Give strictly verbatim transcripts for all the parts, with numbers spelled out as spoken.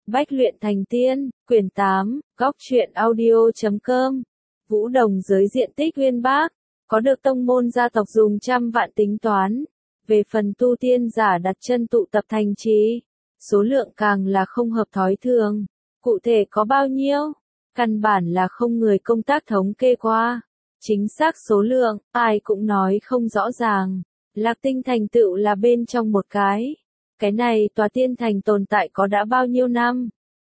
Bách luyện thành tiên, quyển tám, góc truyện audio chấm com. Vũ Đồng giới diện tích uyên bác, có được tông môn gia tộc dùng trăm vạn tính toán. Về phần tu tiên giả đặt chân tụ tập thành trì, số lượng càng là không hợp thói thường. Cụ thể có bao nhiêu? Căn bản là không người công tác thống kê qua. Chính xác số lượng, ai cũng nói không rõ ràng. Lạc Tinh thành tựu là bên trong một cái. Cái này tòa tiên thành tồn tại có đã bao nhiêu năm?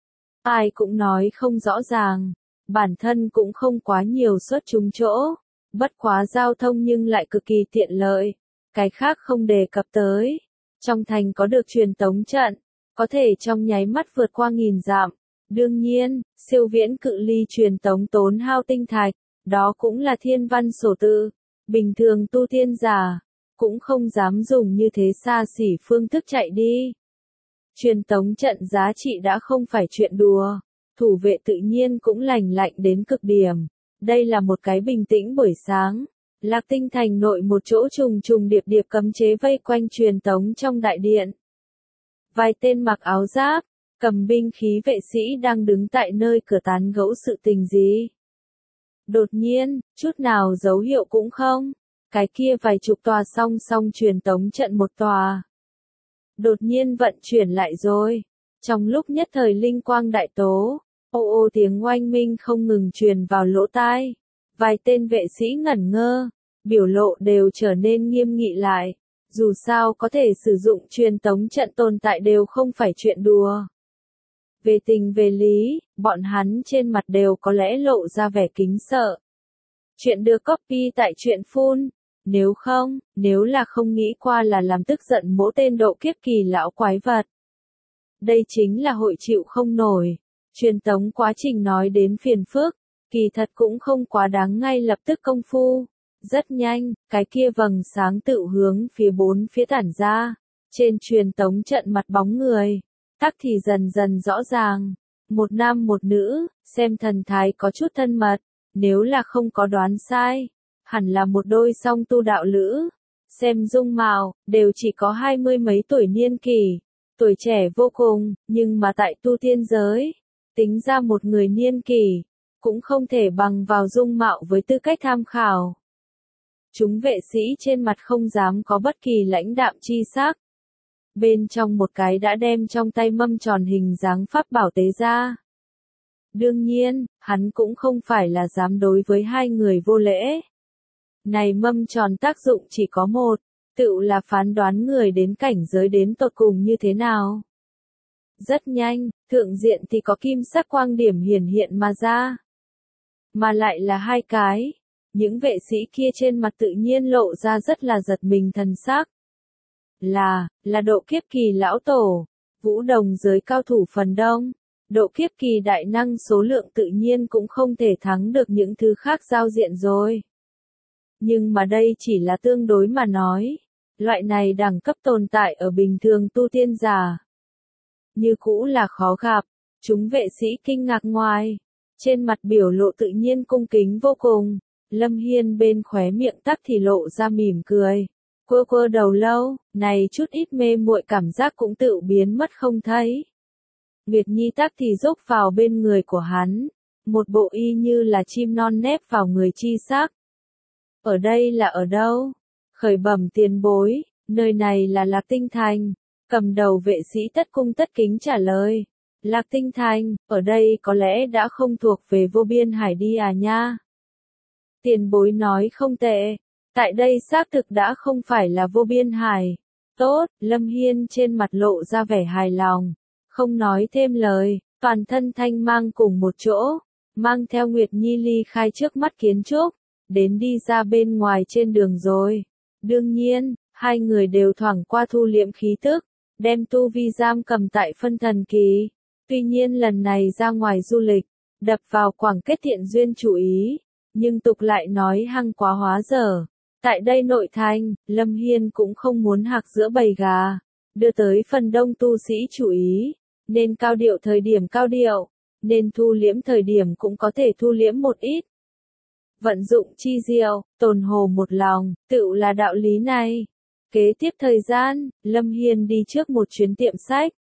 Ai cũng nói không rõ ràng. Bản thân cũng không quá nhiều xuất chúng chỗ. Bất quá giao thông nhưng lại cực kỳ tiện lợi. Cái khác không đề cập tới. Trong thành có được truyền tống trận. Có thể trong nháy mắt vượt qua nghìn dặm. Đương nhiên, siêu viễn cự ly truyền tống tốn hao tinh thạch. Đó cũng là thiên văn sổ tự. Bình thường tu tiên giả cũng không dám dùng như thế xa xỉ phương thức chạy đi. Truyền tống trận giá trị đã không phải chuyện đùa, thủ vệ tự nhiên cũng lành lạnh đến cực điểm. Đây là một cái bình tĩnh buổi sáng, Lạc Tinh thành nội một chỗ trùng trùng điệp điệp cấm chế vây quanh truyền tống trong đại điện. Vài tên mặc áo giáp, cầm binh khí vệ sĩ đang đứng tại nơi cửa tán gẫu sự tình gì. Đột nhiên, chút nào dấu hiệu cũng không. Cái kia vài chục tòa song song truyền tống trận một tòa. Đột nhiên vận chuyển lại rồi. Trong lúc nhất thời linh quang đại tố, ô ô tiếng oanh minh không ngừng truyền vào lỗ tai. Vài tên vệ sĩ ngẩn ngơ, biểu lộ đều trở nên nghiêm nghị lại. Dù sao có thể sử dụng truyền tống trận tồn tại đều không phải chuyện đùa. Về tình về lý, bọn hắn trên mặt đều có lẽ lộ ra vẻ kính sợ. Chuyện được copy tại truyện phun. Nếu không, nếu là không nghĩ qua là làm tức giận mỗi tên độ kiếp kỳ lão quái vật. Đây chính là hội chịu không nổi. Truyền tống quá trình nói đến phiền phức, kỳ thật cũng không quá đáng ngay lập tức công phu. Rất nhanh, cái kia vầng sáng tự hướng phía bốn phía tản ra. Trên truyền tống trận mặt bóng người, tắc thì dần dần rõ ràng. Một nam một nữ, xem thần thái có chút thân mật, nếu là không có đoán sai. Hẳn là một đôi song tu đạo lữ, xem dung mạo, đều chỉ có hai mươi mấy tuổi niên kỷ, tuổi trẻ vô cùng, nhưng mà tại tu tiên giới, tính ra một người niên kỷ, cũng không thể bằng vào dung mạo với tư cách tham khảo. Chúng vệ sĩ trên mặt không dám có bất kỳ lãnh đạm chi sắc. Bên trong một cái đã đem trong tay mâm tròn hình dáng pháp bảo tế ra. Đương nhiên, hắn cũng không phải là dám đối với hai người vô lễ. Này mâm tròn tác dụng chỉ có một, tự là phán đoán người đến cảnh giới đến tột cùng như thế nào. Rất nhanh, thượng diện thì có kim sắc quang điểm hiển hiện mà ra. Mà lại là hai cái. Những vệ sĩ kia trên mặt tự nhiên lộ ra rất là giật mình thần sắc. Là, là độ kiếp kỳ lão tổ, Vũ Đồng giới cao thủ phần đông. Độ kiếp kỳ đại năng số lượng tự nhiên cũng không thể thắng được những thứ khác giao diện rồi. Nhưng mà đây chỉ là tương đối mà nói. Loại này đẳng cấp tồn tại ở bình thường tu tiên giả. Như cũ là khó gặp. Chúng vệ sĩ kinh ngạc ngoài. Trên mặt biểu lộ tự nhiên cung kính vô cùng. Lâm Hiên bên khóe miệng tắc thì lộ ra mỉm cười. Quơ quơ đầu lâu, này chút ít mê muội cảm giác cũng tự biến mất không thấy. Nguyệt Nhi tắc thì rúc vào bên người của hắn. Một bộ y như là chim non nép vào người chi sắc. Ở đây là ở đâu? Khởi bẩm tiền bối, nơi này là Lạc Tinh thành. Cầm đầu vệ sĩ tất cung tất kính trả lời. Lạc Tinh thành, ở đây có lẽ đã không thuộc về vô biên hải đi à nha. Tiền bối nói không tệ. Tại đây xác thực đã không phải là vô biên hải. Tốt, Lâm Hiên trên mặt lộ ra vẻ hài lòng. Không nói thêm lời, toàn thân thanh mang cùng một chỗ. Mang theo Nguyệt Nhi ly khai trước mắt kiến trúc. Đến đi ra bên ngoài trên đường rồi. Đương nhiên, hai người đều thoảng qua thu liệm khí tức, đem tu vi giam cầm tại phân thần kỳ. Tuy nhiên lần này ra ngoài du lịch, đập vào quảng kết thiện duyên chủ ý, nhưng tục lại nói hăng quá hóa dở. Tại đây nội thành, Lâm Hiên cũng không muốn hạc giữa bầy gà, đưa tới phần đông tu sĩ chủ ý, nên cao điệu thời điểm cao điệu, nên thu liễm thời điểm cũng có thể thu liễm một ít. Vận dụng chi diệu, tồn hồ một lòng, tựu là đạo lý này. Kế tiếp thời gian, Lâm Hiên đi trước một chuyến tiệm sách,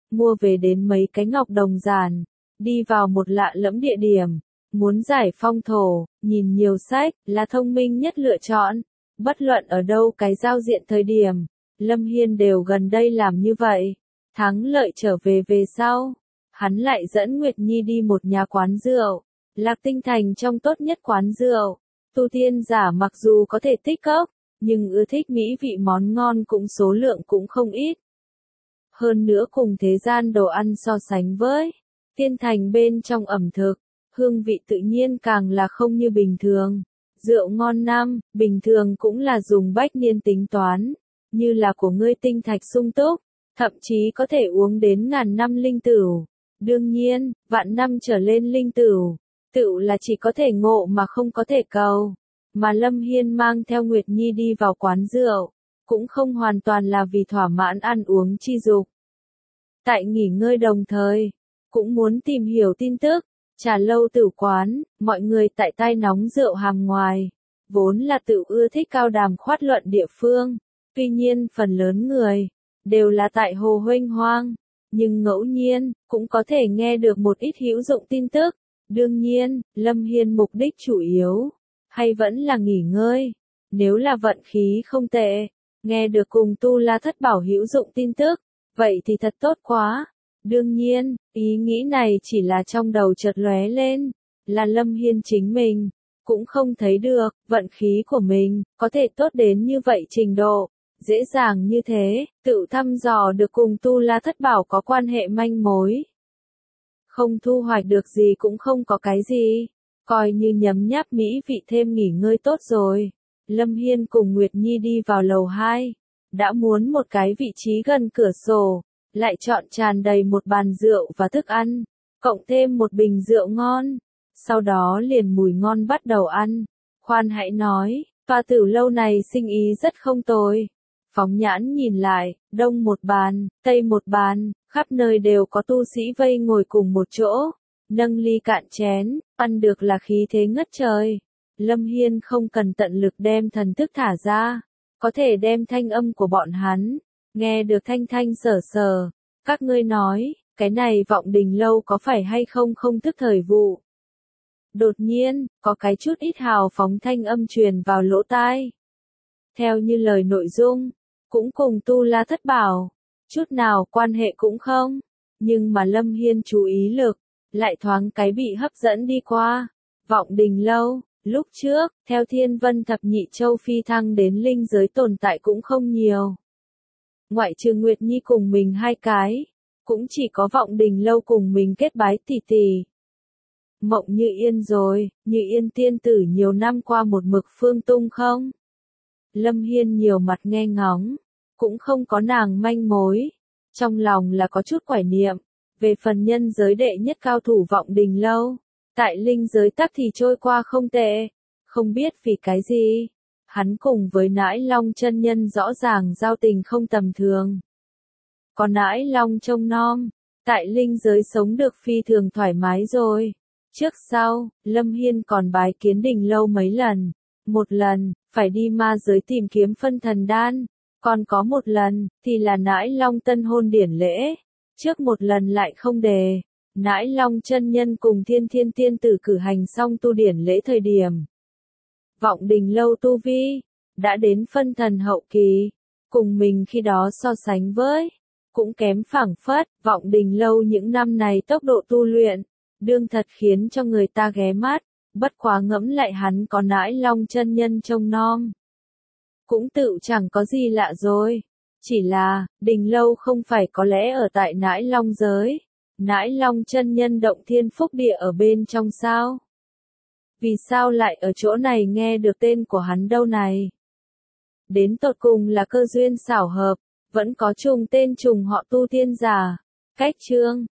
mua về đến mấy cái ngọc đồng giản, đi vào một lạ lẫm địa điểm, muốn giải phong thổ, nhìn nhiều sách, là thông minh nhất lựa chọn. Bất luận ở đâu cái giao diện thời điểm, Lâm Hiên đều gần đây làm như vậy. Thắng lợi trở về về sau, hắn lại dẫn Nguyệt Nhi đi một nhà quán rượu, Lạc Tinh Thành trong tốt nhất quán rượu. Tu tiên giả mặc dù có thể tích cốc, nhưng ưa thích mỹ vị món ngon cũng số lượng cũng không ít. Hơn nữa cùng thế gian đồ ăn so sánh với tiên thành bên trong ẩm thực, hương vị tự nhiên càng là không như bình thường. Rượu ngon năm, bình thường cũng là dùng bách niên tính toán, như là của ngươi tinh thạch sung túc, thậm chí có thể uống đến ngàn năm linh tửu. Đương nhiên, vạn năm trở lên linh tửu, tửu là chỉ có thể ngộ mà không có thể cầu. Mà Lâm Hiên mang theo Nguyệt Nhi đi vào quán rượu, cũng không hoàn toàn là vì thỏa mãn ăn uống chi dục. Tại nghỉ ngơi đồng thời, cũng muốn tìm hiểu tin tức. Trà lâu tử quán, mọi người tại tai nóng rượu hàm ngoài, vốn là tự ưa thích cao đàm khoát luận địa phương. Tuy nhiên phần lớn người, đều là tại hồ huênh hoang, nhưng ngẫu nhiên, cũng có thể nghe được một ít hữu dụng tin tức. Đương nhiên, Lâm Hiên mục đích chủ yếu, hay vẫn là nghỉ ngơi. Nếu là vận khí không tệ, nghe được cùng Tu La Thất Bảo hữu dụng tin tức, vậy thì thật tốt quá. Đương nhiên, ý nghĩ này chỉ là trong đầu chợt lóe lên, là Lâm Hiên chính mình, cũng không thấy được, vận khí của mình, có thể tốt đến như vậy trình độ, dễ dàng như thế, tự thăm dò được cùng Tu La Thất Bảo có quan hệ manh mối. Không thu hoạch được gì cũng không có cái gì, coi như nhấm nháp mỹ vị thêm nghỉ ngơi tốt rồi. Lâm Hiên cùng Nguyệt Nhi đi vào lầu hai, đã muốn một cái vị trí gần cửa sổ. Lại chọn tràn đầy một bàn rượu và thức ăn, cộng thêm một bình rượu ngon. Sau đó liền mùi ngon bắt đầu ăn. Khoan hãy nói, toa tử lâu này sinh ý rất không tồi. Phóng nhãn nhìn lại, đông một bàn, tây một bàn, khắp nơi đều có tu sĩ vây ngồi cùng một chỗ, nâng ly cạn chén, ăn được là khí thế ngất trời. Lâm Hiên không cần tận lực đem thần thức thả ra, có thể đem thanh âm của bọn hắn nghe được thanh thanh sở sở. Các ngươi nói, cái này Vọng Đình lâu có phải hay không không thức thời vụ? Đột nhiên, có cái chút ít hào phóng thanh âm truyền vào lỗ tai. Theo như lời nội dung, cũng cùng Tu La Thất Bảo, chút nào quan hệ cũng không. Nhưng mà Lâm Hiên chú ý lực, lại thoáng cái bị hấp dẫn đi qua. Vọng Đình lâu, lúc trước, theo Thiên Vân Thập Nhị Châu phi thăng đến linh giới tồn tại cũng không nhiều. Ngoại trừ Nguyệt Nhi cùng mình hai cái, cũng chỉ có Vọng Đình lâu cùng mình kết bái tỷ tỷ. Mộng Như Yên rồi, Như Yên tiên tử nhiều năm qua một mực phương tung không? Lâm Hiên nhiều mặt nghe ngóng, cũng không có nàng manh mối, trong lòng là có chút quải niệm. Về phần nhân giới đệ nhất cao thủ Vọng Đình lâu, tại linh giới tắc thì trôi qua không tệ, không biết vì cái gì. Hắn cùng với Nãi Long chân nhân rõ ràng giao tình không tầm thường. Còn Nãi Long trông nom, tại linh giới sống được phi thường thoải mái rồi. Trước sau, Lâm Hiên còn bái kiến Đình lâu mấy lần. Một lần, phải đi ma giới tìm kiếm phân thần đan. Còn có một lần, thì là Nãi Long tân hôn điển lễ. Trước một lần lại không đề. Nãi Long chân nhân cùng Thiên Thiên tiên tử cử hành xong tu điển lễ thời điểm. Vọng Đình lâu tu vi, đã đến phân thần hậu kỳ, cùng mình khi đó so sánh với, cũng kém phảng phất. Vọng Đình lâu những năm này tốc độ tu luyện, đương thật khiến cho người ta ghé mắt, bất quá ngẫm lại hắn có Nãi Long chân nhân trông nom. Cũng tự chẳng có gì lạ rồi, chỉ là, Đình lâu không phải có lẽ ở tại Nãi Long giới, Nãi Long chân nhân động thiên phúc địa ở bên trong sao? Vì sao lại ở chỗ này nghe được tên của hắn đâu này? Đến tột cùng là cơ duyên xảo hợp, vẫn có trùng tên trùng họ tu tiên giả. Cách chương